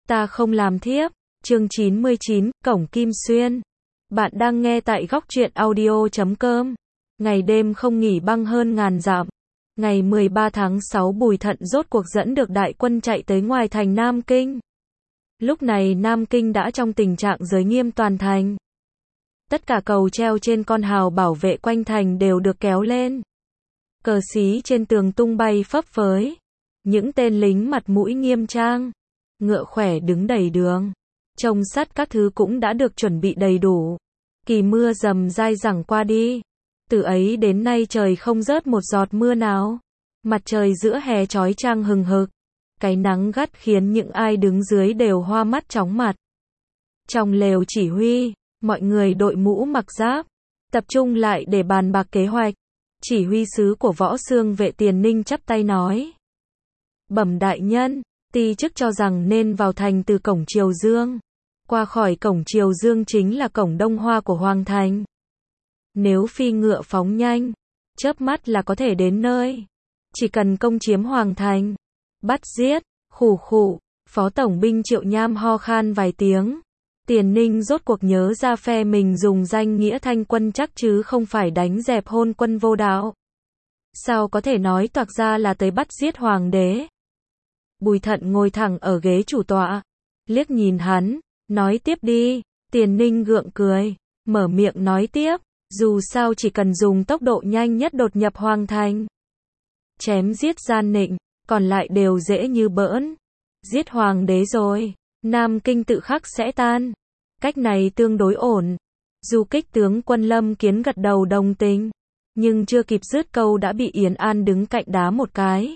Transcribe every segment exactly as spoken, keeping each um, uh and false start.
Ta không làm thiếp. Chương chín mươi chín, Cổng Kim Xuyên. Bạn đang nghe tại góc truyện audio chấm com. Ngày đêm không nghỉ băng hơn ngàn dặm. Ngày mười ba tháng sáu Bùi Thận rốt cuộc dẫn được đại quân chạy tới ngoài thành Nam Kinh. Lúc này Nam Kinh đã trong tình trạng giới nghiêm toàn thành. Tất cả cầu treo trên con hào bảo vệ quanh thành đều được kéo lên. Cờ xí trên tường tung bay phấp phới. Những tên lính mặt mũi nghiêm trang, ngựa khỏe đứng đầy đường. Trông sắt các thứ cũng đã được chuẩn bị đầy đủ. Kỳ mưa rầm dai dẳng qua đi. Từ ấy đến nay trời không rớt một giọt mưa nào. Mặt trời giữa hè chói chang hừng hực. Cái nắng gắt khiến những ai đứng dưới đều hoa mắt chóng mặt. Trong lều chỉ huy, mọi người đội mũ mặc giáp, tập trung lại để bàn bạc kế hoạch. Chỉ huy sứ của Võ Xương vệ Tiền Ninh chắp tay nói: Bẩm đại nhân, ti chức cho rằng nên vào thành từ cổng Triều Dương. Qua khỏi cổng Triều Dương chính là cổng Đông Hoa của Hoàng thành. Nếu phi ngựa phóng nhanh, chớp mắt là có thể đến nơi. Chỉ cần công chiếm Hoàng thành, bắt giết, khủ khủ. Phó tổng binh Triệu Nham ho khan vài tiếng. Tiền Ninh rốt cuộc nhớ ra phe mình dùng danh nghĩa thanh quân chắc chứ không phải đánh dẹp hôn quân vô đạo. Sao có thể nói toạc ra là tới bắt giết hoàng đế? Bùi Thận ngồi thẳng ở ghế chủ tọa, liếc nhìn hắn, nói tiếp đi. Tiền Ninh gượng cười, mở miệng nói tiếp, dù sao chỉ cần dùng tốc độ nhanh nhất đột nhập hoàng thành, chém giết gian nịnh, còn lại đều dễ như bỡn. Giết hoàng đế rồi, Nam Kinh tự khắc sẽ tan. Cách này tương đối ổn. Du Kích tướng quân Lâm Kiến gật đầu đồng tình, nhưng chưa kịp dứt câu đã bị Yến An đứng cạnh đá một cái.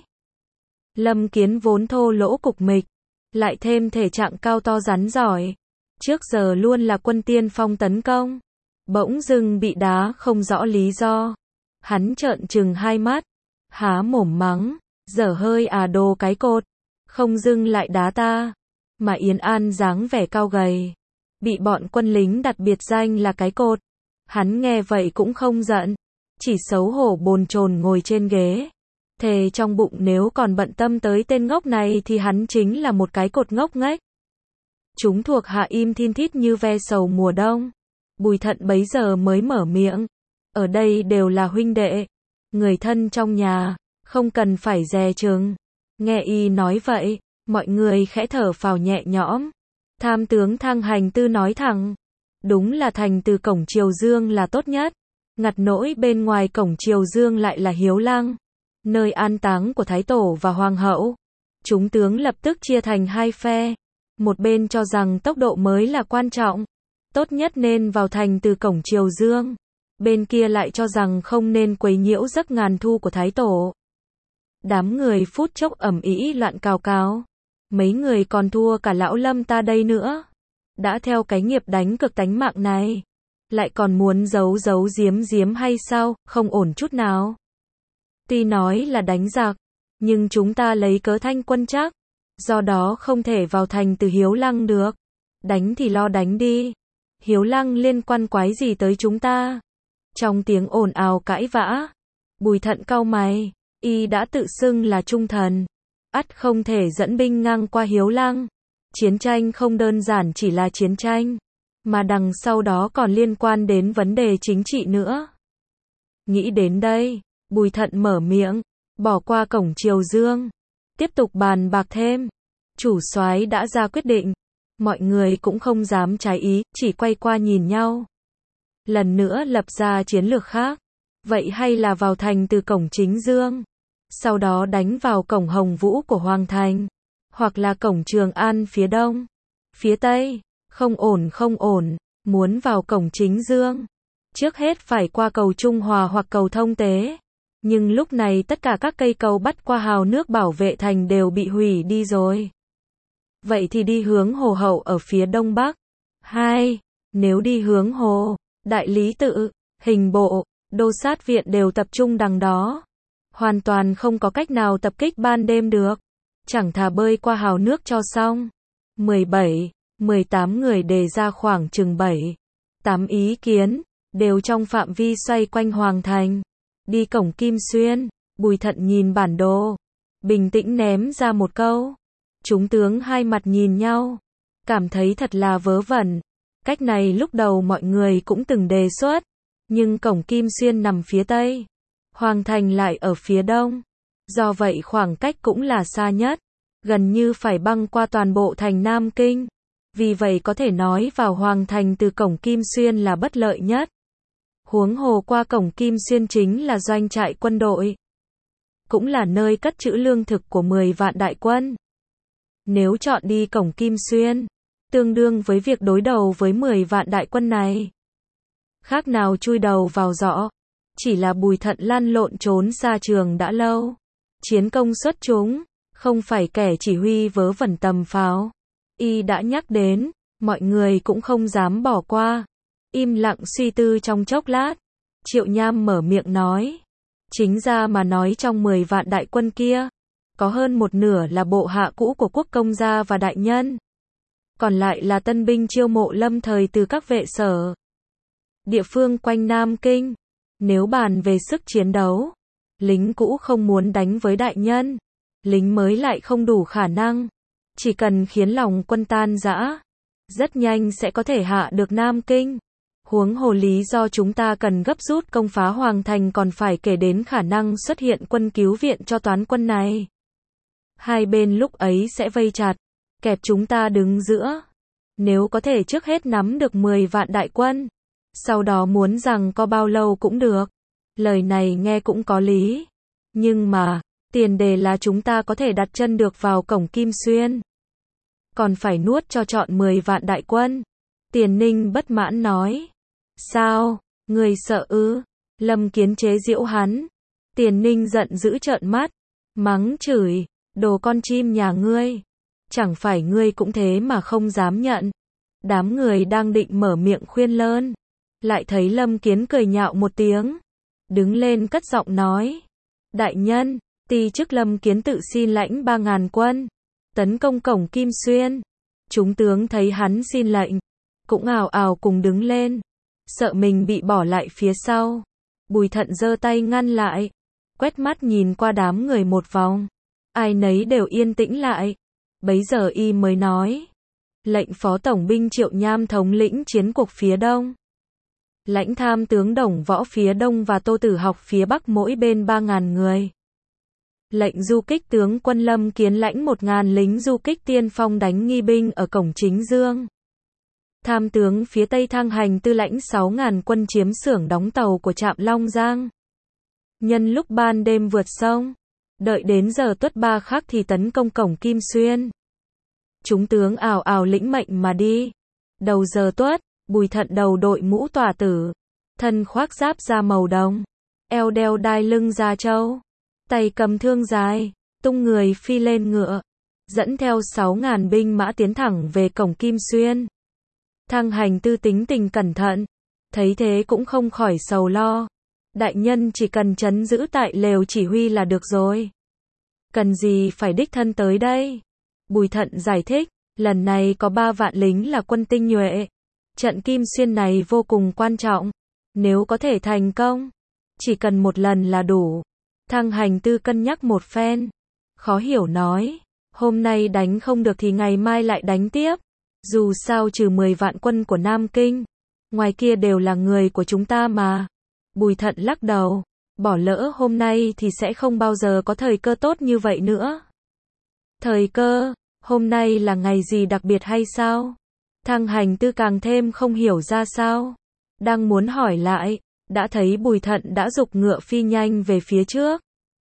Lâm Kiến vốn thô lỗ cục mịch, lại thêm thể trạng cao to rắn giỏi, trước giờ luôn là quân tiên phong tấn công, bỗng dưng bị đá không rõ lý do. Hắn trợn trừng hai mắt, há mồm mắng, dở hơi à đồ cái cột, không dưng lại đá ta. Mà Yến An dáng vẻ cao gầy, bị bọn quân lính đặt biệt danh là cái cột. Hắn nghe vậy cũng không giận, chỉ xấu hổ bồn chồn ngồi trên ghế. Thề trong bụng nếu còn bận tâm tới tên ngốc này thì hắn chính là một cái cột ngốc nghếch. Chúng thuộc hạ im thin thít như ve sầu mùa đông. Bùi Thận bấy giờ mới mở miệng. Ở đây đều là huynh đệ, người thân trong nhà, không cần phải dè chừng. Nghe y nói vậy, mọi người khẽ thở phào nhẹ nhõm. Tham tướng Thang Hành Tư nói thẳng, đúng là thành từ cổng Triều Dương là tốt nhất. Ngặt nỗi bên ngoài cổng Triều Dương lại là Hiếu Lăng, nơi an táng của Thái Tổ và Hoàng hậu. Chúng tướng lập tức chia thành hai phe. Một bên cho rằng tốc độ mới là quan trọng, tốt nhất nên vào thành từ cổng Triều Dương. Bên kia lại cho rằng không nên quấy nhiễu giấc ngàn thu của Thái Tổ. Đám người phút chốc ầm ĩ loạn cào cào. Mấy người còn thua cả lão Lâm ta đây nữa. Đã theo cái nghiệp đánh cực tánh mạng này, lại còn muốn giấu giấu giếm giếm hay sao? Không ổn chút nào. Tuy nói là đánh giặc, nhưng chúng ta lấy cớ thanh quân chắc, do đó không thể vào thành từ Hiếu Lăng được. Đánh thì lo đánh đi, Hiếu Lăng liên quan quái gì tới chúng ta? Trong tiếng ồn ào cãi vã, Bùi Thận cau mày, y đã tự xưng là trung thần, ắt không thể dẫn binh ngang qua Hiếu Lăng. Chiến tranh không đơn giản chỉ là chiến tranh, mà đằng sau đó còn liên quan đến vấn đề chính trị nữa. Nghĩ đến đây, Bùi Thận mở miệng, bỏ qua cổng Triều Dương, tiếp tục bàn bạc thêm. Chủ soái đã ra quyết định, mọi người cũng không dám trái ý, chỉ quay qua nhìn nhau. Lần nữa lập ra chiến lược khác, vậy hay là vào thành từ cổng Chính Dương, sau đó đánh vào cổng Hồng Vũ của Hoàng thành, hoặc là cổng Trường An phía đông, phía tây. Không ổn không ổn, muốn vào cổng Chính Dương, trước hết phải qua cầu Trung Hòa hoặc cầu Thông Tế. Nhưng lúc này tất cả các cây cầu bắt qua hào nước bảo vệ thành đều bị hủy đi rồi. Vậy thì đi hướng Hồ Hậu ở phía đông bắc. Hai, nếu đi hướng Hồ, Đại Lý Tự, Hình Bộ, Đô Sát Viện đều tập trung đằng đó. Hoàn toàn không có cách nào tập kích ban đêm được. Chẳng thà bơi qua hào nước cho xong. mười bảy, mười tám người đề ra khoảng chừng bảy, tám ý kiến, đều trong phạm vi xoay quanh Hoàng thành. Đi cổng Kim Xuyên, Bùi Thận nhìn bản đồ, bình tĩnh ném ra một câu. Chúng tướng hai mặt nhìn nhau, cảm thấy thật là vớ vẩn. Cách này lúc đầu mọi người cũng từng đề xuất, nhưng cổng Kim Xuyên nằm phía tây, Hoàng thành lại ở phía đông. Do vậy khoảng cách cũng là xa nhất, gần như phải băng qua toàn bộ thành Nam Kinh. Vì vậy có thể nói vào Hoàng thành từ cổng Kim Xuyên là bất lợi nhất. Huống hồ qua cổng Kim Xuyên chính là doanh trại quân đội, cũng là nơi cất trữ lương thực của mười vạn đại quân. Nếu chọn đi cổng Kim Xuyên, tương đương với việc đối đầu với mười vạn đại quân này. Khác nào chui đầu vào giỏ, chỉ là Bùi Thận lăn lộn trốn xa trường đã lâu. Chiến công xuất chúng, không phải kẻ chỉ huy vớ vẩn tầm pháo. Y đã nhắc đến, mọi người cũng không dám bỏ qua. Im lặng suy tư trong chốc lát, Triệu Nham mở miệng nói. Chính ra mà nói trong mười vạn đại quân kia, có hơn một nửa là bộ hạ cũ của quốc công gia và đại nhân. Còn lại là tân binh chiêu mộ lâm thời từ các vệ sở, địa phương quanh Nam Kinh. Nếu bàn về sức chiến đấu, lính cũ không muốn đánh với đại nhân, lính mới lại không đủ khả năng. Chỉ cần khiến lòng quân tan rã, rất nhanh sẽ có thể hạ được Nam Kinh. Huống hồ lý do chúng ta cần gấp rút công phá Hoàng thành còn phải kể đến khả năng xuất hiện quân cứu viện cho toán quân này. Hai bên lúc ấy sẽ vây chặt, kẹp chúng ta đứng giữa. Nếu có thể trước hết nắm được mười vạn đại quân, sau đó muốn rằng có bao lâu cũng được. Lời này nghe cũng có lý. Nhưng mà, tiền đề là chúng ta có thể đặt chân được vào cổng Kim Xuyên. Còn phải nuốt cho trọn mười vạn đại quân. Tiền Ninh bất mãn nói. Sao, người sợ ư? Lâm Kiến chế giễu hắn. Tiền Ninh giận dữ trợn mắt, mắng chửi, đồ con chim nhà ngươi. Chẳng phải ngươi cũng thế mà không dám nhận. Đám người đang định mở miệng khuyên lơn, lại thấy Lâm Kiến cười nhạo một tiếng, đứng lên cất giọng nói. Đại nhân, ti chức Lâm Kiến tự xin lãnh ba ngàn quân, tấn công cổng Kim Xuyên. Chúng tướng thấy hắn xin lệnh, cũng ào ào cùng đứng lên, sợ mình bị bỏ lại phía sau. Bùi Thận giơ tay ngăn lại, quét mắt nhìn qua đám người một vòng, ai nấy đều yên tĩnh lại. Bấy giờ y mới nói, lệnh phó tổng binh Triệu Nham thống lĩnh chiến cuộc phía đông, lãnh tham tướng Đồng Võ phía đông và Tô Tử Học phía bắc mỗi bên ba ngàn người. Lệnh du kích tướng quân Lâm Kiến lãnh một ngàn lính du kích tiên phong đánh nghi binh ở cổng Chính Dương. Tham tướng phía tây Thang Hành Tư lãnh sáu ngàn quân chiếm xưởng đóng tàu của trạm Long Giang. Nhân lúc ban đêm vượt sông, đợi đến giờ tuất ba khắc thì tấn công cổng Kim Xuyên. Chúng tướng ào ào lĩnh mệnh mà đi. Đầu giờ tuất, Bùi Thận đầu đội mũ tỏa tử, thân khoác giáp da màu đồng, eo đeo đai lưng da trâu, tay cầm thương dài, tung người phi lên ngựa, dẫn theo sáu ngàn binh mã tiến thẳng về cổng Kim Xuyên. Thang Hành Tư tính tình cẩn thận, thấy thế cũng không khỏi sầu lo. Đại nhân chỉ cần trấn giữ tại lều chỉ huy là được rồi. Cần gì phải đích thân tới đây? Bùi Thận giải thích, lần này có ba vạn lính là quân tinh nhuệ. Trận Kim Xuyên này vô cùng quan trọng. Nếu có thể thành công, chỉ cần một lần là đủ. Thang Hành Tư cân nhắc một phen, khó hiểu nói, hôm nay đánh không được thì ngày mai lại đánh tiếp. Dù sao trừ mười vạn quân của Nam Kinh, ngoài kia đều là người của chúng ta mà. Bùi Thận lắc đầu, bỏ lỡ hôm nay thì sẽ không bao giờ có thời cơ tốt như vậy nữa. Thời cơ, hôm nay là ngày gì đặc biệt hay sao? Thang Hành Tư càng thêm không hiểu ra sao. Đang muốn hỏi lại, đã thấy Bùi Thận đã giục ngựa phi nhanh về phía trước.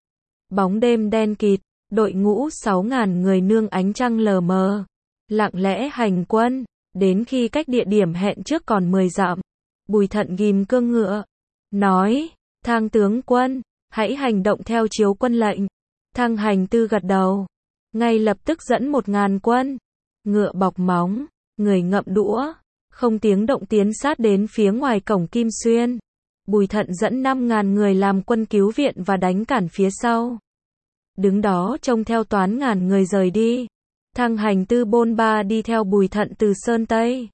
Bóng đêm đen kịt, đội ngũ sáu ngàn người nương ánh trăng lờ mờ, lặng lẽ hành quân, đến khi cách địa điểm hẹn trước còn mười dặm. Bùi Thận ghim cương ngựa, nói, Thang tướng quân, hãy hành động theo chiếu quân lệnh. Thang Hành Tư gật đầu, ngay lập tức dẫn một ngàn quân, ngựa bọc móng, người ngậm đũa, không tiếng động tiến sát đến phía ngoài cổng Kim Xuyên. Bùi Thận dẫn năm ngàn người làm quân cứu viện và đánh cản phía sau. Đứng đó trông theo toán ngàn người rời đi. Thang Hành Tư bôn ba đi theo Bùi Thận từ Sơn Tây.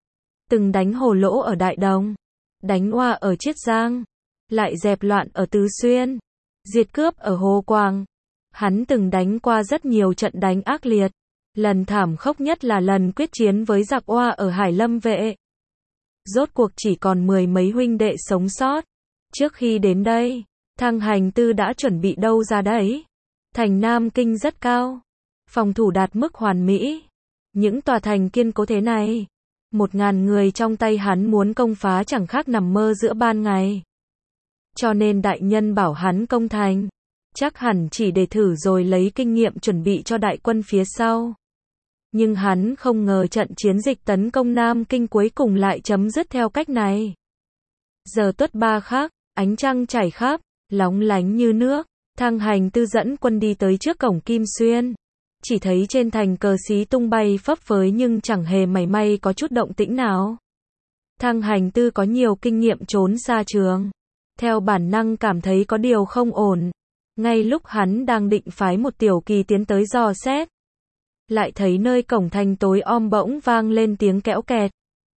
Từng đánh Hồ Lỗ ở Đại Đồng, đánh oa ở Chiết Giang, lại dẹp loạn ở Tứ Xuyên, diệt cướp ở Hồ Quang. Hắn từng đánh qua rất nhiều trận đánh ác liệt, Lần thảm khốc nhất là lần quyết chiến với giặc Oa ở Hải Lâm Vệ. Rốt cuộc chỉ còn mười mấy huynh đệ sống sót. Trước khi đến đây, Thăng Hành Tư đã chuẩn bị đâu ra đấy. Thành Nam Kinh rất cao, phòng thủ đạt mức hoàn mỹ. Những tòa thành kiên cố thế này, một ngàn người trong tay hắn muốn công phá chẳng khác nằm mơ giữa ban ngày. Cho nên đại nhân bảo hắn công thành, chắc hẳn chỉ để thử rồi lấy kinh nghiệm chuẩn bị cho đại quân phía sau. Nhưng hắn không ngờ trận chiến dịch tấn công Nam Kinh cuối cùng lại chấm dứt theo cách này. Giờ tuất ba khắc, ánh trăng chảy khắp, lóng lánh như nước. Thăng Hành Tư dẫn quân đi tới trước cổng Kim Xuyên. Chỉ thấy trên thành cờ xí tung bay phấp phới nhưng chẳng hề mảy may có chút động tĩnh nào. Thăng Hành Tư có nhiều kinh nghiệm trốn xa trường. Theo bản năng cảm thấy có điều không ổn. Ngay lúc hắn đang định phái một tiểu kỳ tiến tới dò xét, lại thấy nơi cổng thành tối om bỗng vang lên tiếng kẽo kẹt.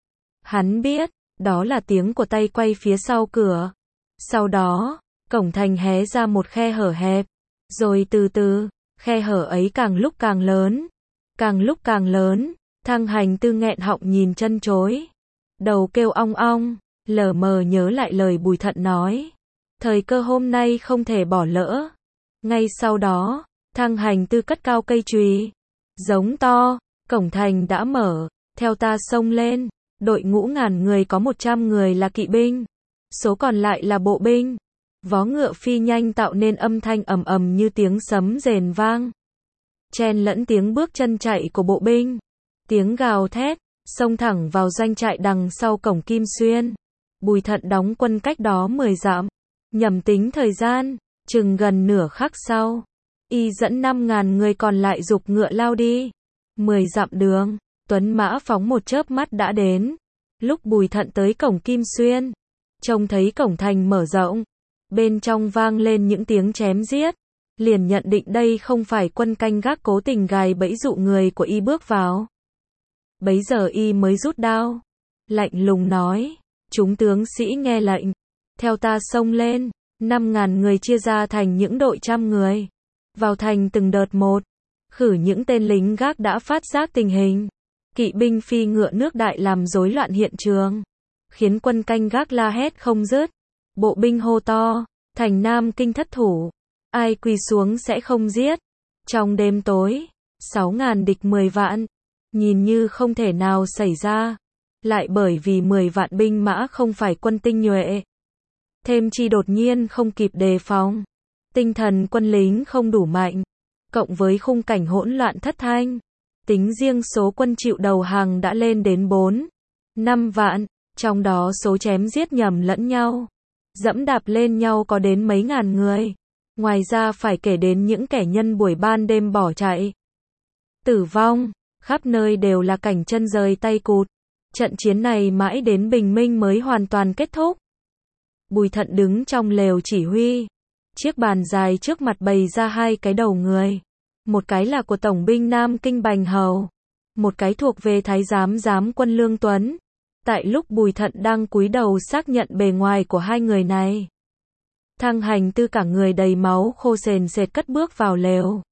Hắn biết, đó là tiếng của tay quay phía sau cửa. Sau đó, cổng thành hé ra một khe hở hẹp. Rồi từ từ, khe hở ấy càng lúc càng lớn. Càng lúc càng lớn, Thăng Hành Tư nghẹn họng nhìn chân chối. Đầu kêu ong ong, lờ mờ nhớ lại lời Bùi Thận nói. Thời cơ hôm nay không thể bỏ lỡ. Ngay sau đó, Thăng Hành Tư cất cao cây chùy, giống to, cổng thành đã mở, theo ta xông lên. Đội ngũ ngàn người có một trăm người là kỵ binh, số còn lại là bộ binh. Vó ngựa phi nhanh tạo nên âm thanh ầm ầm như tiếng sấm rền vang, chen lẫn tiếng bước chân chạy của bộ binh, tiếng gào thét, xông thẳng vào doanh trại đằng sau cổng Kim Xuyên. Bùi Thận đóng quân cách đó mười dặm, nhầm tính thời gian, chừng gần nửa khắc sau, y dẫn năm ngàn người còn lại giục ngựa lao đi. Mười dặm đường, tuấn mã phóng một chớp mắt đã đến. Lúc Bùi Thận tới cổng Kim Xuyên, trông thấy cổng thành mở rộng, bên trong vang lên những tiếng chém giết, liền nhận định đây không phải quân canh gác cố tình gài bẫy dụ người của y bước vào. Bấy giờ y mới rút đao, lạnh lùng nói, chúng tướng sĩ nghe lệnh, theo ta xông lên. Năm ngàn người chia ra thành những đội trăm người, vào thành từng đợt một, khử những tên lính gác đã phát giác tình hình. Kỵ binh phi ngựa nước đại làm rối loạn hiện trường, khiến quân canh gác la hét không dứt. Bộ binh hô to, thành Nam Kinh thất thủ, ai quỳ xuống sẽ không giết. Trong đêm tối, sáu ngàn địch mười vạn, nhìn như không thể nào xảy ra, lại bởi vì mười vạn binh mã không phải quân tinh nhuệ. Thêm chi đột nhiên không kịp đề phòng, tinh thần quân lính không đủ mạnh, cộng với khung cảnh hỗn loạn thất thanh, tính riêng số quân chịu đầu hàng đã lên đến bốn, năm vạn, trong đó số chém giết nhầm lẫn nhau, dẫm đạp lên nhau có đến mấy ngàn người. Ngoài ra phải kể đến những kẻ nhân buổi ban đêm bỏ chạy. Tử vong, khắp nơi đều là cảnh chân rời tay cụt. Trận chiến này mãi đến bình minh mới hoàn toàn kết thúc. Bùi Thận đứng trong lều chỉ huy. Chiếc bàn dài trước mặt bày ra hai cái đầu người. Một cái là của Tổng binh Nam Kinh Bành Hầu. Một cái thuộc về Thái giám giám quân Lương Tuấn. Tại lúc Bùi Thận đang cúi đầu xác nhận bề ngoài của hai người này, Thăng Hành Tư cả người đầy máu khô sền sệt cất bước vào lều.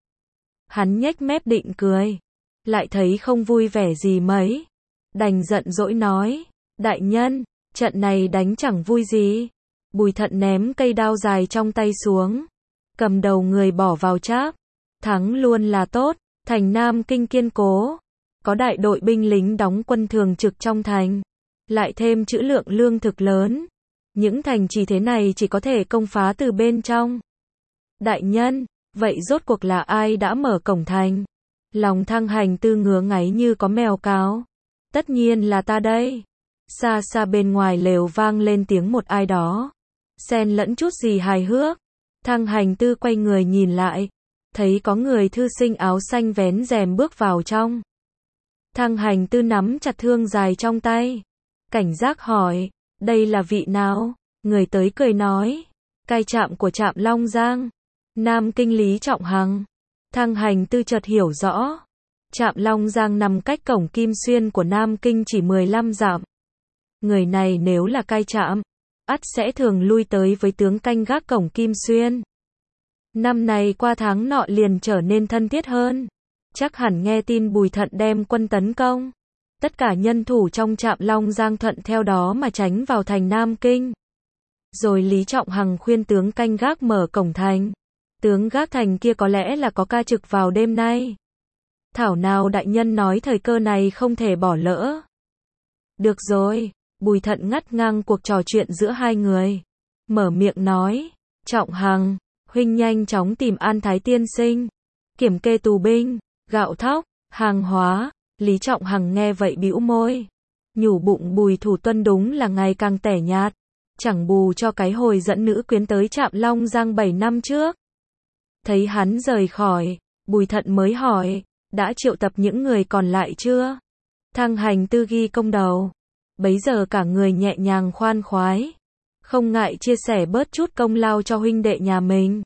Hắn nhếch mép định cười, lại thấy không vui vẻ gì mấy. Đành giận dỗi nói, đại nhân, trận này đánh chẳng vui gì. Bùi Thận ném cây đao dài trong tay xuống, cầm đầu người bỏ vào tráp. Thắng luôn là tốt, thành Nam Kinh kiên cố, có đại đội binh lính đóng quân thường trực trong thành, lại thêm trữ lượng lương thực lớn. Những thành trì thế này chỉ có thể công phá từ bên trong. Đại nhân, vậy rốt cuộc là ai đã mở cổng thành? Lòng Thăng Hành Tư ngứa ngáy như có mèo cáo. Tất nhiên là ta đây. Xa xa bên ngoài lều vang lên tiếng một ai đó, xen lẫn chút gì hài hước. Thăng Hành Tư quay người nhìn lại, thấy có người thư sinh áo xanh vén rèm bước vào trong. Thăng Hành Tư nắm chặt thương dài trong tay, cảnh giác hỏi, đây là vị nào? Người tới cười nói, cai trạm của trạm Long Giang, Nam Kinh Lý Trọng Hằng. Thăng Hành Tư chợt hiểu rõ, trạm Long Giang nằm cách cổng Kim Xuyên của Nam Kinh chỉ mười lăm dặm. Người này nếu là cai trạm, ắt sẽ thường lui tới với tướng canh gác cổng Kim Xuyên. Năm này qua tháng nọ liền trở nên thân thiết hơn. chắc hẳn nghe tin Bùi Thận đem quân tấn công. Tất cả nhân thủ trong trạm Long Giang thuận theo đó mà tránh vào thành Nam Kinh. Rồi Lý Trọng Hằng khuyên tướng canh gác mở cổng thành. Tướng gác thành kia có lẽ là có ca trực vào đêm nay. Thảo nào đại nhân nói thời cơ này không thể bỏ lỡ. Được rồi, Bùi Thận ngắt ngang cuộc trò chuyện giữa hai người. Mở miệng nói, Trọng Hằng, huynh nhanh chóng tìm An Thái tiên sinh. Kiểm kê tù binh, gạo thóc, hàng hóa. Lý Trọng Hằng nghe vậy bĩu môi. Nhủ bụng Bùi Thủ Tuân đúng là ngày càng tẻ nhạt. Chẳng bù cho cái hồi dẫn nữ quyến tới trạm Long Giang bảy năm trước. Thấy hắn rời khỏi, Bùi Thận mới hỏi, đã triệu tập những người còn lại chưa? Thăng Hành Tư ghi công đầu. Bấy giờ cả người nhẹ nhàng khoan khoái. Không ngại chia sẻ bớt chút công lao cho huynh đệ nhà mình.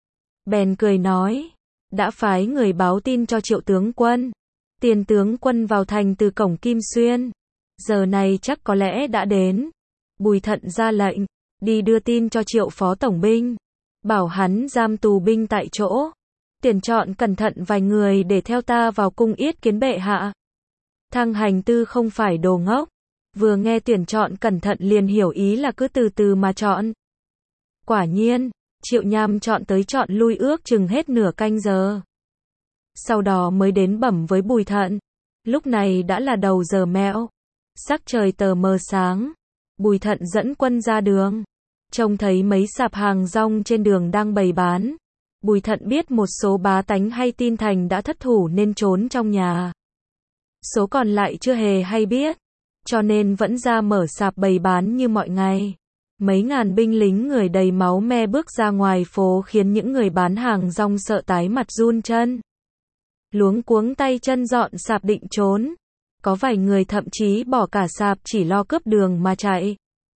Bèn cười nói, đã phái người báo tin cho Triệu tướng quân. Tiền tướng quân vào thành từ cổng Kim Xuyên. Giờ này chắc có lẽ đã đến. Bùi Thận ra lệnh, đi đưa tin cho Triệu phó tổng binh. Bảo hắn giam tù binh tại chỗ. Tuyển chọn cẩn thận vài người để theo ta vào cung yết kiến bệ hạ. Thăng Hành Tư không phải đồ ngốc. Vừa nghe tuyển chọn cẩn thận liền hiểu ý là cứ từ từ mà chọn. Quả nhiên, Triệu Nham chọn tới chọn lui ước chừng hết nửa canh giờ. Sau đó mới đến bẩm với Bùi Thận. Lúc này đã là đầu giờ mẹo. Sắc trời tờ mờ sáng. Bùi Thận dẫn quân ra đường. Trông thấy mấy sạp hàng rong trên đường đang bày bán. Bùi Thận biết một số bá tánh hay tin thành đã thất thủ nên trốn trong nhà. Số còn lại chưa hề hay biết. Cho nên vẫn ra mở sạp bày bán như mọi ngày. Mấy ngàn binh lính người đầy máu me bước ra ngoài phố khiến những người bán hàng rong sợ tái mặt run chân. Luống cuống tay chân dọn sạp định trốn. Có vài người thậm chí bỏ cả sạp chỉ lo cướp đường mà chạy.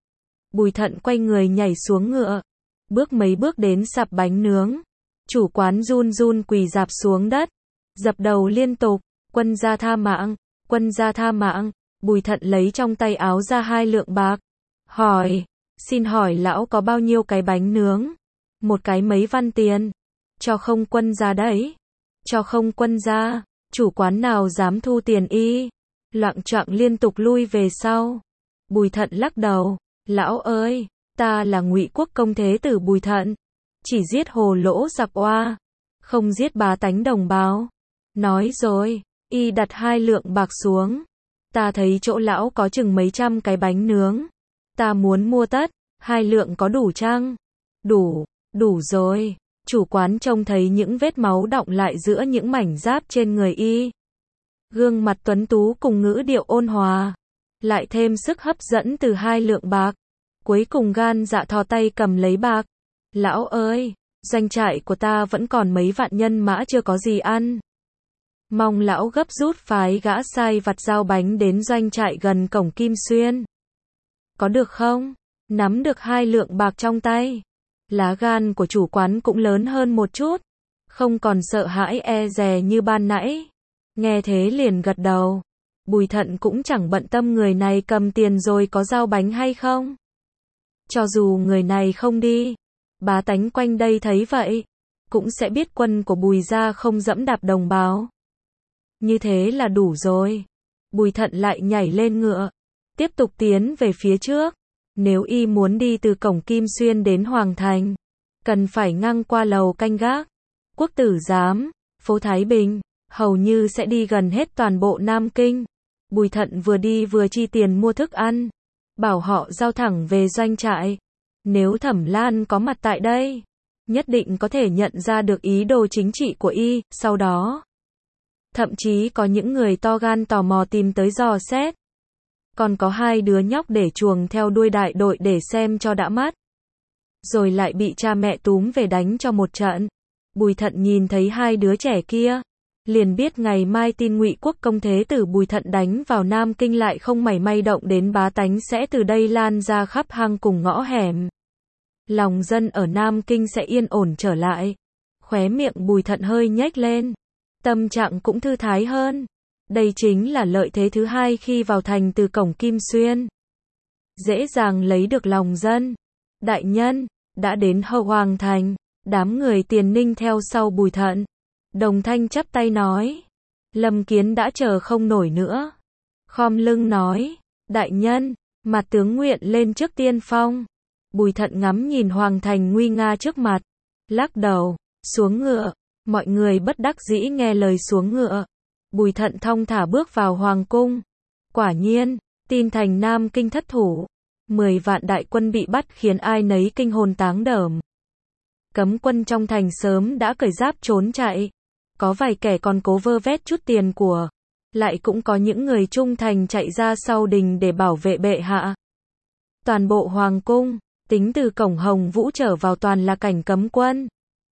Bùi Thận quay người nhảy xuống ngựa. Bước mấy bước đến sạp bánh nướng. Chủ quán run run quỳ rạp xuống đất. Dập đầu liên tục. Quân gia tha mạng. Quân gia tha mạng. Bùi Thận lấy trong tay áo ra hai lượng bạc. Hỏi. Xin hỏi lão có bao nhiêu cái bánh nướng? Một cái mấy văn tiền? Cho không quân gia đấy. Cho không quân gia. Chủ quán nào dám thu tiền y? Loạng choạng liên tục lui về sau. Bùi Thận lắc đầu. Lão ơi, ta là Ngụy Quốc công thế tử Bùi Thận. Chỉ giết hồ lỗ giặc oa. Không giết bá tánh đồng bào. Nói rồi, y đặt hai lượng bạc xuống. Ta thấy chỗ lão có chừng mấy trăm cái bánh nướng. Ta muốn mua tất. Hai lượng có đủ chăng? Đủ, đủ rồi. Chủ quán trông thấy những vết máu đọng lại giữa những mảnh giáp trên người y. Gương mặt tuấn tú cùng ngữ điệu ôn hòa. Lại thêm sức hấp dẫn từ hai lượng bạc. Cuối cùng gan dạ thò tay cầm lấy bạc. Lão ơi, doanh trại của ta vẫn còn mấy vạn nhân mã chưa có gì ăn. Mong lão gấp rút phái gã sai vặt giao bánh đến doanh trại gần cổng Kim Xuyên. Có được không? Nắm được hai lượng bạc trong tay. Lá gan của chủ quán cũng lớn hơn một chút. Không còn sợ hãi e dè như ban nãy. Nghe thế liền gật đầu. Bùi Thận cũng chẳng bận tâm người này cầm tiền rồi có giao bánh hay không. Cho dù người này không đi, bá tánh quanh đây thấy vậy, cũng sẽ biết quân của Bùi gia không dẫm đạp đồng bào. Như thế là đủ rồi. Bùi Thận lại nhảy lên ngựa, tiếp tục tiến về phía trước. Nếu y muốn đi từ cổng Kim Xuyên đến Hoàng Thành, cần phải ngang qua lầu canh gác, Quốc Tử Giám, phố Thái Bình, hầu như sẽ đi gần hết toàn bộ Nam Kinh. Bùi Thận vừa đi vừa chi tiền mua thức ăn, bảo họ giao thẳng về doanh trại. Nếu Thẩm Lan có mặt tại đây, nhất định có thể nhận ra được ý đồ chính trị của y. Sau đó, thậm chí có những người to gan tò mò tìm tới dò xét. Còn có hai đứa nhóc để chuồng theo đuôi đại đội để xem cho đã mắt. Rồi lại bị cha mẹ túm về đánh cho một trận. Bùi Thận nhìn thấy hai đứa trẻ kia, liền biết ngày mai tin Ngụy Quốc công thế tử Bùi Thận đánh vào Nam Kinh lại không mảy may động đến bá tánh sẽ từ đây lan ra khắp hang cùng ngõ hẻm. Lòng dân ở Nam Kinh sẽ yên ổn trở lại. Khóe miệng Bùi Thận hơi nhếch lên. Tâm trạng cũng thư thái hơn. Đây chính là lợi thế thứ hai khi vào thành từ cổng Kim Xuyên. Dễ dàng lấy được lòng dân. Đại nhân, đã đến Hậu Hoàng Thành. Đám người Tiền Ninh theo sau Bùi Thận. Đồng thanh chắp tay nói. Lâm Kiến đã chờ không nổi nữa. Khom lưng nói, đại nhân, mặt tướng nguyện lên trước tiên phong. Bùi Thận ngắm nhìn Hoàng thành nguy nga trước mặt, lắc đầu, xuống ngựa. Mọi người bất đắc dĩ nghe lời xuống ngựa. Bùi Thận thong thả bước vào hoàng cung. Quả nhiên, tin thành Nam Kinh thất thủ, mười vạn đại quân bị bắt khiến ai nấy kinh hồn táng đờm. Cấm quân trong thành sớm đã cởi giáp trốn chạy. Có vài kẻ còn cố vơ vét chút tiền của. Lại cũng có những người trung thành chạy ra sau đình để bảo vệ bệ hạ. Toàn bộ hoàng cung, tính từ cổng Hồng Vũ trở vào toàn là cảnh cấm quân.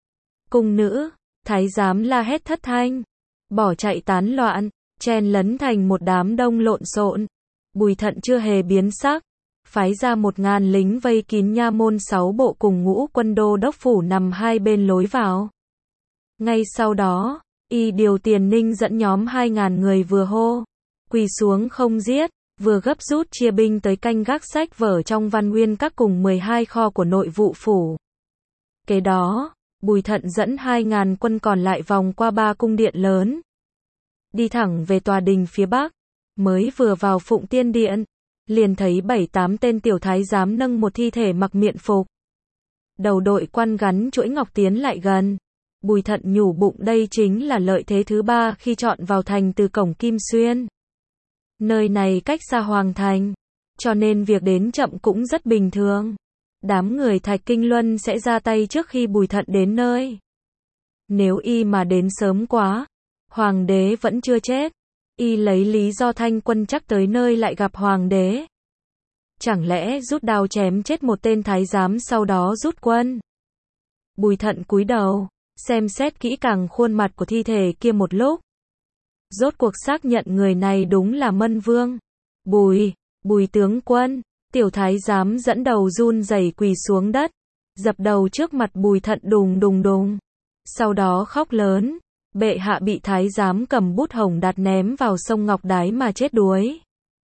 Cung nữ, thái giám la hét thất thanh, bỏ chạy tán loạn, chen lấn thành một đám đông lộn xộn. Bùi Thận chưa hề biến sắc, phái ra một ngàn lính vây kín nha môn sáu bộ cùng ngũ quân đô đốc phủ nằm hai bên lối vào. Ngay sau đó, y điều Tiền Ninh dẫn nhóm hai ngàn người vừa hô, quỳ xuống không giết, vừa gấp rút chia binh tới canh gác sách vở trong Văn Nguyên các cùng mười hai kho của nội vụ phủ. Kế đó, Bùi Thận dẫn hai ngàn quân còn lại vòng qua ba cung điện lớn, đi thẳng về tòa đình phía bắc. Mới vừa vào Phụng Tiên Điện, liền thấy bảy tám tên tiểu thái giám nâng một thi thể mặc miện phục. Đầu đội quan gắn chuỗi ngọc tiến lại gần. Bùi Thận nhủ bụng đây chính là lợi thế thứ ba khi chọn vào thành từ cổng Kim Xuyên. Nơi này cách xa hoàng thành, cho nên việc đến chậm cũng rất bình thường. Đám người Thạch Kinh Luân sẽ ra tay trước khi Bùi Thận đến nơi. Nếu y mà đến sớm quá, hoàng đế vẫn chưa chết, y lấy lý do thanh quân chắc tới nơi lại gặp hoàng đế. Chẳng lẽ rút đao chém chết một tên thái giám sau đó rút quân? Bùi Thận cúi đầu, xem xét kỹ càng khuôn mặt của thi thể kia một lúc. Rốt cuộc xác nhận người này đúng là Mân Vương. Bùi, Bùi tướng quân, tiểu thái giám dẫn đầu run rẩy quỳ xuống đất, dập đầu trước mặt Bùi Thận đùng đùng đùng. Sau đó khóc lớn, bệ hạ bị thái giám cầm bút Hồng Đạt ném vào sông Ngọc Đái mà chết đuối.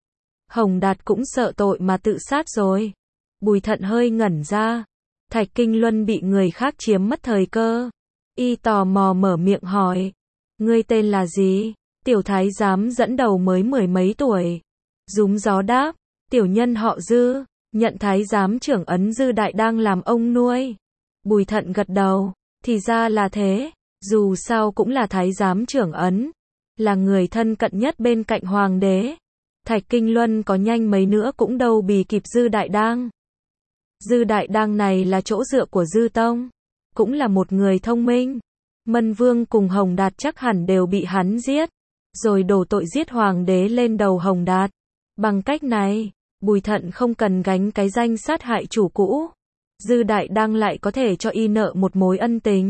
Hồng Đạt cũng sợ tội mà tự sát rồi. Bùi Thận hơi ngẩn ra. Thạch Kinh Luân bị người khác chiếm mất thời cơ. Y tò mò mở miệng hỏi, ngươi tên là gì? Tiểu thái giám dẫn đầu mới mười mấy tuổi, rúm gió đáp, tiểu nhân họ Dư, nhận thái giám trưởng ấn Dư Đại đang làm ông nuôi. Bùi Thận gật đầu, thì ra là thế, dù sao cũng là thái giám trưởng ấn, là người thân cận nhất bên cạnh hoàng đế. Thạch Kinh Luân có nhanh mấy nữa cũng đâu bì kịp Dư Đại Đang. Dư Đại Đang này là chỗ dựa của Dư Tông, cũng là một người thông minh. Mân Vương cùng Hồng Đạt chắc hẳn đều bị hắn giết, rồi đổ tội giết hoàng đế lên đầu Hồng Đạt. Bằng cách này, Bùi Thận không cần gánh cái danh sát hại chủ cũ. Dư Đại Đang lại có thể cho y nợ một mối ân tình.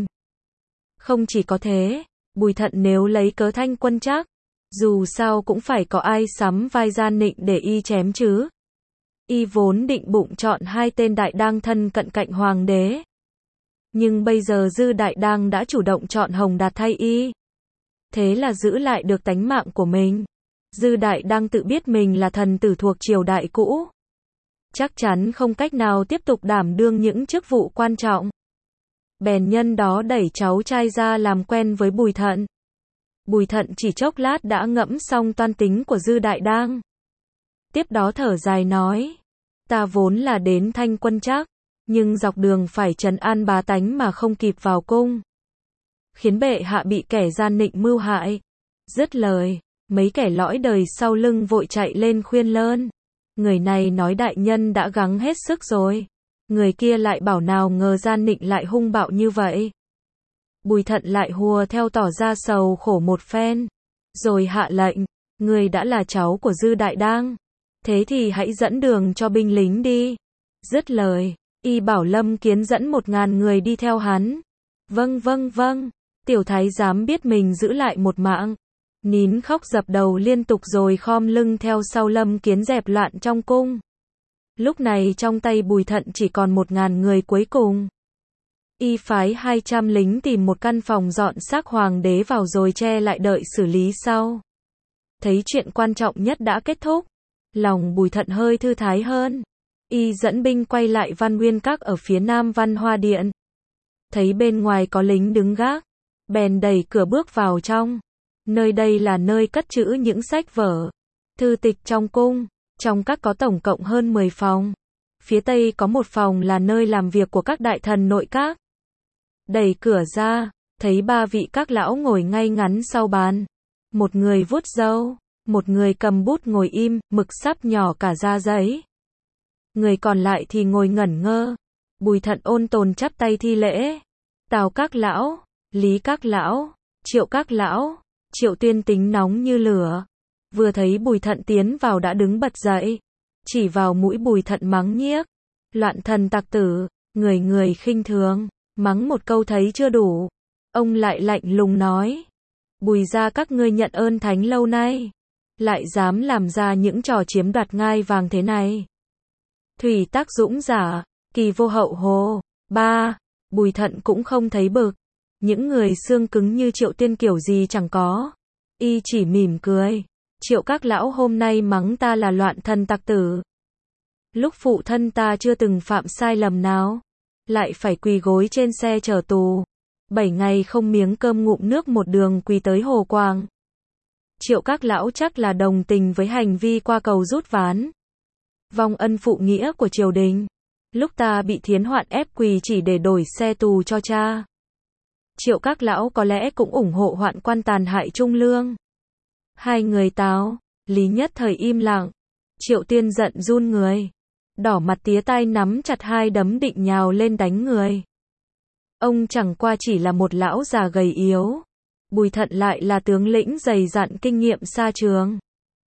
Không chỉ có thế, Bùi Thận nếu lấy cớ thanh quân chắc, dù sao cũng phải có ai sắm vai gian nịnh để y chém chứ. Y vốn định bụng chọn hai tên Đại Đang thân cận cạnh hoàng đế. Nhưng bây giờ Dư Đại Đang đã chủ động chọn Hồng Đạt thay y. Thế là giữ lại được tánh mạng của mình. Dư Đại Đang tự biết mình là thần tử thuộc triều đại cũ, chắc chắn không cách nào tiếp tục đảm đương những chức vụ quan trọng. Bèn nhân đó đẩy cháu trai ra làm quen với Bùi Thận. Bùi Thận chỉ chốc lát đã ngẫm xong toan tính của Dư Đại Đang. Tiếp đó thở dài nói, ta vốn là đến thanh quân chắc, nhưng dọc đường phải trấn an bá tánh mà không kịp vào cung, khiến bệ hạ bị kẻ gian nịnh mưu hại. Dứt lời, mấy kẻ lõi đời sau lưng vội chạy lên khuyên lơn. Người này nói đại nhân đã gắng hết sức rồi. Người kia lại bảo nào ngờ gian nịnh lại hung bạo như vậy. Bùi Thận lại hùa theo tỏ ra sầu khổ một phen, rồi hạ lệnh, người đã là cháu của Dư Đại Đang, thế thì hãy dẫn đường cho binh lính đi. Dứt lời, y bảo Lâm Kiến dẫn một ngàn người đi theo hắn. Vâng vâng vâng, tiểu thái giám biết mình giữ lại một mạng, nín khóc dập đầu liên tục rồi khom lưng theo sau Lâm Kiến dẹp loạn trong cung. Lúc này trong tay Bùi Thận chỉ còn một ngàn người cuối cùng. Y phái hai trăm lính tìm một căn phòng dọn xác hoàng đế vào rồi che lại đợi xử lý sau. Thấy chuyện quan trọng nhất đã kết thúc, lòng Bùi Thận hơi thư thái hơn. Y dẫn binh quay lại Văn Nguyên Các ở phía nam Văn Hoa Điện. Thấy bên ngoài có lính đứng gác, bèn đẩy cửa bước vào trong. Nơi đây là nơi cất trữ những sách vở, thư tịch trong cung. Trong các có tổng cộng hơn mười phòng. Phía tây có một phòng là nơi làm việc của các đại thần nội các. Đẩy cửa ra, thấy ba vị các lão ngồi ngay ngắn sau bàn. Một người vuốt râu, một người cầm bút ngồi im, mực sắp nhỏ cả ra giấy. Người còn lại thì ngồi ngẩn ngơ. Bùi Thận ôn tồn chắp tay thi lễ. Tào các lão, Lý các lão, Triệu các lão. Triệu Tuyên tính nóng như lửa. Vừa thấy Bùi Thận tiến vào đã đứng bật dậy. Chỉ vào mũi Bùi Thận mắng nhiếc. Loạn thần tặc tử, người người khinh thường. Mắng một câu thấy chưa đủ. Ông lại lạnh lùng nói. Bùi gia các ngươi nhận ơn thánh lâu nay. Lại dám làm ra những trò chiếm đoạt ngai vàng thế này. Thủy tác dũng giả, kỳ vô hậu hồ. Ba, Bùi Thận cũng không thấy bực. Những người xương cứng như Triệu Tiên kiểu gì chẳng có. Y chỉ mỉm cười. Triệu các lão hôm nay mắng ta là loạn thần tặc tử. Lúc phụ thân ta chưa từng phạm sai lầm nào. Lại phải quỳ gối trên xe chở tù. Bảy ngày không miếng cơm ngụm nước một đường quỳ tới Hồ Quang. Triệu các lão chắc là đồng tình với hành vi qua cầu rút ván. Vong ân phụ nghĩa của triều đình. Lúc ta bị thiến hoạn ép quỳ chỉ để đổi xe tù cho cha. Triệu các lão có lẽ cũng ủng hộ hoạn quan tàn hại Trung Lương. Hai người Tào, Lý nhất thời im lặng. Triệu Tiên giận run người. Đỏ mặt tía tai nắm chặt hai đấm định nhào lên đánh người. Ông chẳng qua chỉ là một lão già gầy yếu. Bùi Thận lại là tướng lĩnh dày dặn kinh nghiệm xa trường.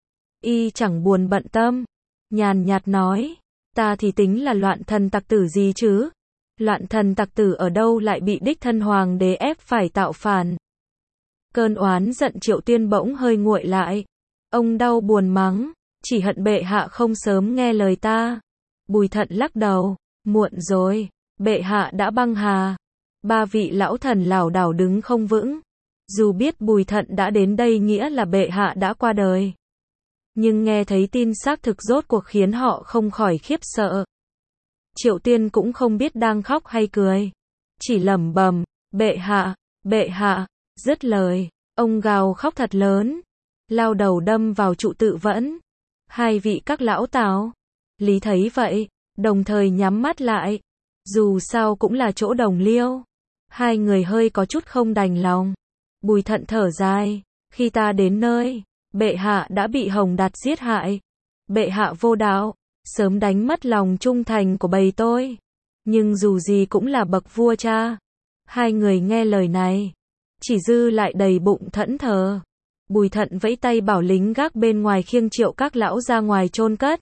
Y chẳng buồn bận tâm. Nhàn nhạt nói. Ta thì tính là loạn thần tặc tử gì chứ? Loạn thần tặc tử ở đâu lại bị đích thân hoàng đế ép phải tạo phản. Cơn oán giận Triệu Tiên bỗng hơi nguội lại. Ông đau buồn mắng. Chỉ hận bệ hạ không sớm nghe lời ta. Bùi Thận lắc đầu. Muộn rồi. Bệ hạ đã băng hà. Ba vị lão thần lảo đảo đứng không vững. Dù biết Bùi Thận đã đến đây nghĩa là bệ hạ đã qua đời. Nhưng nghe thấy tin xác thực rốt cuộc khiến họ không khỏi khiếp sợ. Triệu Tiên cũng không biết đang khóc hay cười. Chỉ lẩm bẩm, bệ hạ, bệ hạ, dứt lời. Ông gào khóc thật lớn. Lao đầu đâm vào trụ tự vẫn. Hai vị các lão Tào, Lý thấy vậy, đồng thời nhắm mắt lại. Dù sao cũng là chỗ đồng liêu. Hai người hơi có chút không đành lòng. Bùi Thận thở dài. Khi ta đến nơi, bệ hạ đã bị Hồng Đạt giết hại. Bệ hạ vô đạo, sớm đánh mất lòng trung thành của bầy tôi. Nhưng dù gì cũng là bậc vua cha. Hai người nghe lời này, chỉ dư lại đầy bụng thẫn thờ. Bùi Thận vẫy tay bảo lính gác bên ngoài khiêng Triệu các lão ra ngoài chôn cất.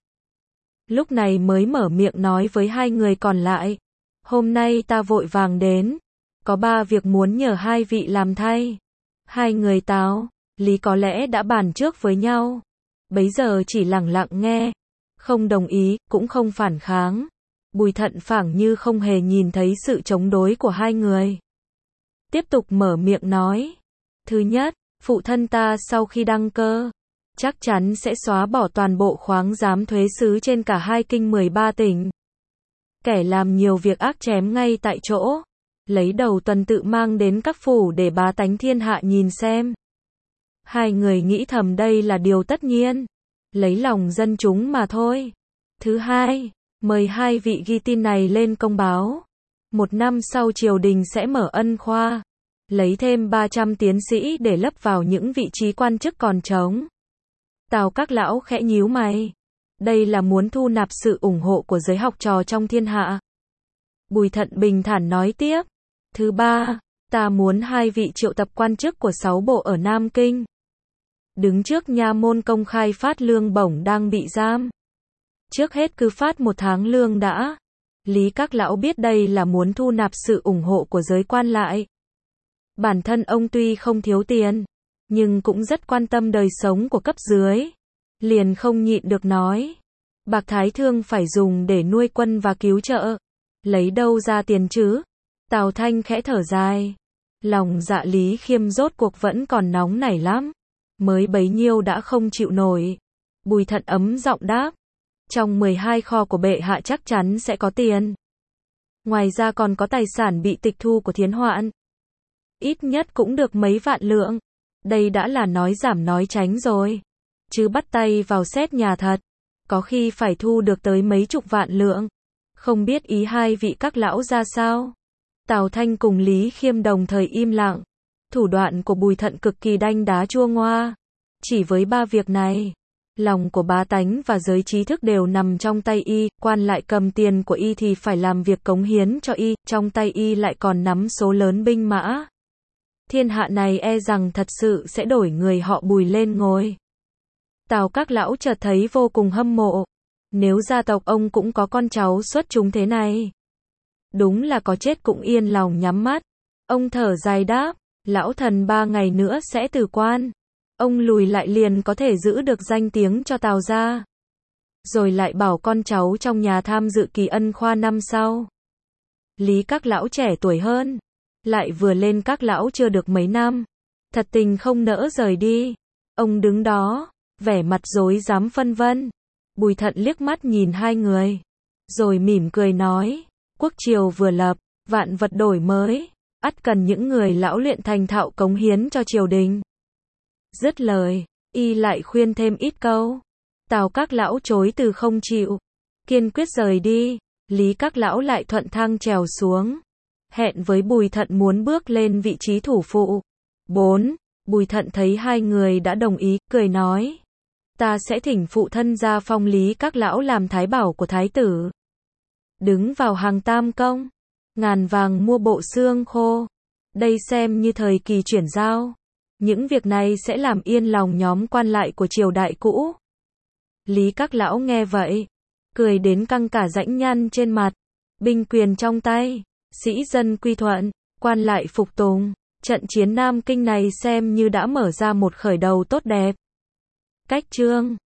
Lúc này mới mở miệng nói với hai người còn lại. Hôm nay ta vội vàng đến. Có ba việc muốn nhờ hai vị làm thay. Hai người Tào, Lý có lẽ đã bàn trước với nhau. Bấy giờ chỉ lặng lặng nghe. Không đồng ý, cũng không phản kháng. Bùi Thận phảng như không hề nhìn thấy sự chống đối của hai người. Tiếp tục mở miệng nói. Thứ nhất, phụ thân ta sau khi đăng cơ, chắc chắn sẽ xóa bỏ toàn bộ khoáng giám thuế xứ trên cả hai kinh mười ba tỉnh. Kẻ làm nhiều việc ác chém ngay tại chỗ. Lấy đầu tuần tự mang đến các phủ để bá tánh thiên hạ nhìn xem. Hai người nghĩ thầm đây là điều tất nhiên. Lấy lòng dân chúng mà thôi. Thứ hai, mời hai vị ghi tin này lên công báo. Một năm sau triều đình sẽ mở ân khoa. Lấy thêm ba trăm tiến sĩ để lấp vào những vị trí quan chức còn trống. Tào các lão khẽ nhíu mày. Đây là muốn thu nạp sự ủng hộ của giới học trò trong thiên hạ. Bùi Thận bình thản nói tiếp. Thứ ba, ta muốn hai vị triệu tập quan chức của sáu bộ ở Nam Kinh. Đứng trước nha môn công khai phát lương bổng đang bị giam. Trước hết cứ phát một tháng lương đã. Lý các lão biết đây là muốn thu nạp sự ủng hộ của giới quan lại. Bản thân ông tuy không thiếu tiền, nhưng cũng rất quan tâm đời sống của cấp dưới. Liền không nhịn được nói. Bạc Thái Thương phải dùng để nuôi quân và cứu trợ. Lấy đâu ra tiền chứ? Tào Thanh khẽ thở dài. Lòng dạ Lý Khiêm rốt cuộc vẫn còn nóng nảy lắm. Mới bấy nhiêu đã không chịu nổi. Bùi Thận ấm giọng đáp. Trong mười hai kho của bệ hạ chắc chắn sẽ có tiền. Ngoài ra còn có tài sản bị tịch thu của Thiến Hoạn. Ít nhất cũng được mấy vạn lượng. Đây đã là nói giảm nói tránh rồi. Chứ bắt tay vào xét nhà thật, có khi phải thu được tới mấy chục vạn lượng. Không biết ý hai vị các lão ra sao? Tào Thanh cùng Lý Khiêm đồng thời im lặng. Thủ đoạn của Bùi Thận cực kỳ đanh đá chua ngoa. Chỉ với ba việc này, lòng của bá tánh và giới trí thức đều nằm trong tay y, quan lại cầm tiền của y thì phải làm việc cống hiến cho y, trong tay y lại còn nắm số lớn binh mã. Thiên hạ này e rằng thật sự sẽ đổi người họ Bùi lên ngôi. Tào các lão chợt thấy vô cùng hâm mộ. Nếu gia tộc ông cũng có con cháu xuất chúng thế này, đúng là có chết cũng yên lòng nhắm mắt. Ông thở dài đáp, lão thần ba ngày nữa sẽ từ quan. Ông lùi lại liền có thể giữ được danh tiếng cho Tào gia. Rồi lại bảo con cháu trong nhà tham dự kỳ ân khoa năm sau. Lý các lão trẻ tuổi hơn, lại vừa lên các lão chưa được mấy năm. Thật tình không nỡ rời đi. Ông đứng đó, vẻ mặt rối rắm phân vân. Bùi Thận liếc mắt nhìn hai người, rồi mỉm cười nói, quốc triều vừa lập, vạn vật đổi mới, ắt cần những người lão luyện thành thạo cống hiến cho triều đình. Dứt lời, y lại khuyên thêm ít câu. Tào các lão chối từ không chịu, kiên quyết rời đi. Lý các lão lại thuận thang trèo xuống, hẹn với Bùi Thận muốn bước lên vị trí thủ phụ. bốn. Bùi Thận thấy hai người đã đồng ý, cười nói, ta sẽ thỉnh phụ thân ra phong Lý các lão làm thái bảo của thái tử. Đứng vào hàng tam công, ngàn vàng mua bộ xương khô. Đây xem như thời kỳ chuyển giao. Những việc này sẽ làm yên lòng nhóm quan lại của triều đại cũ. Lý các lão nghe vậy, cười đến căng cả rãnh nhăn trên mặt. Binh quyền trong tay, sĩ dân quy thuận, quan lại phục tùng. Trận chiến Nam Kinh này xem như đã mở ra một khởi đầu tốt đẹp. Cách chương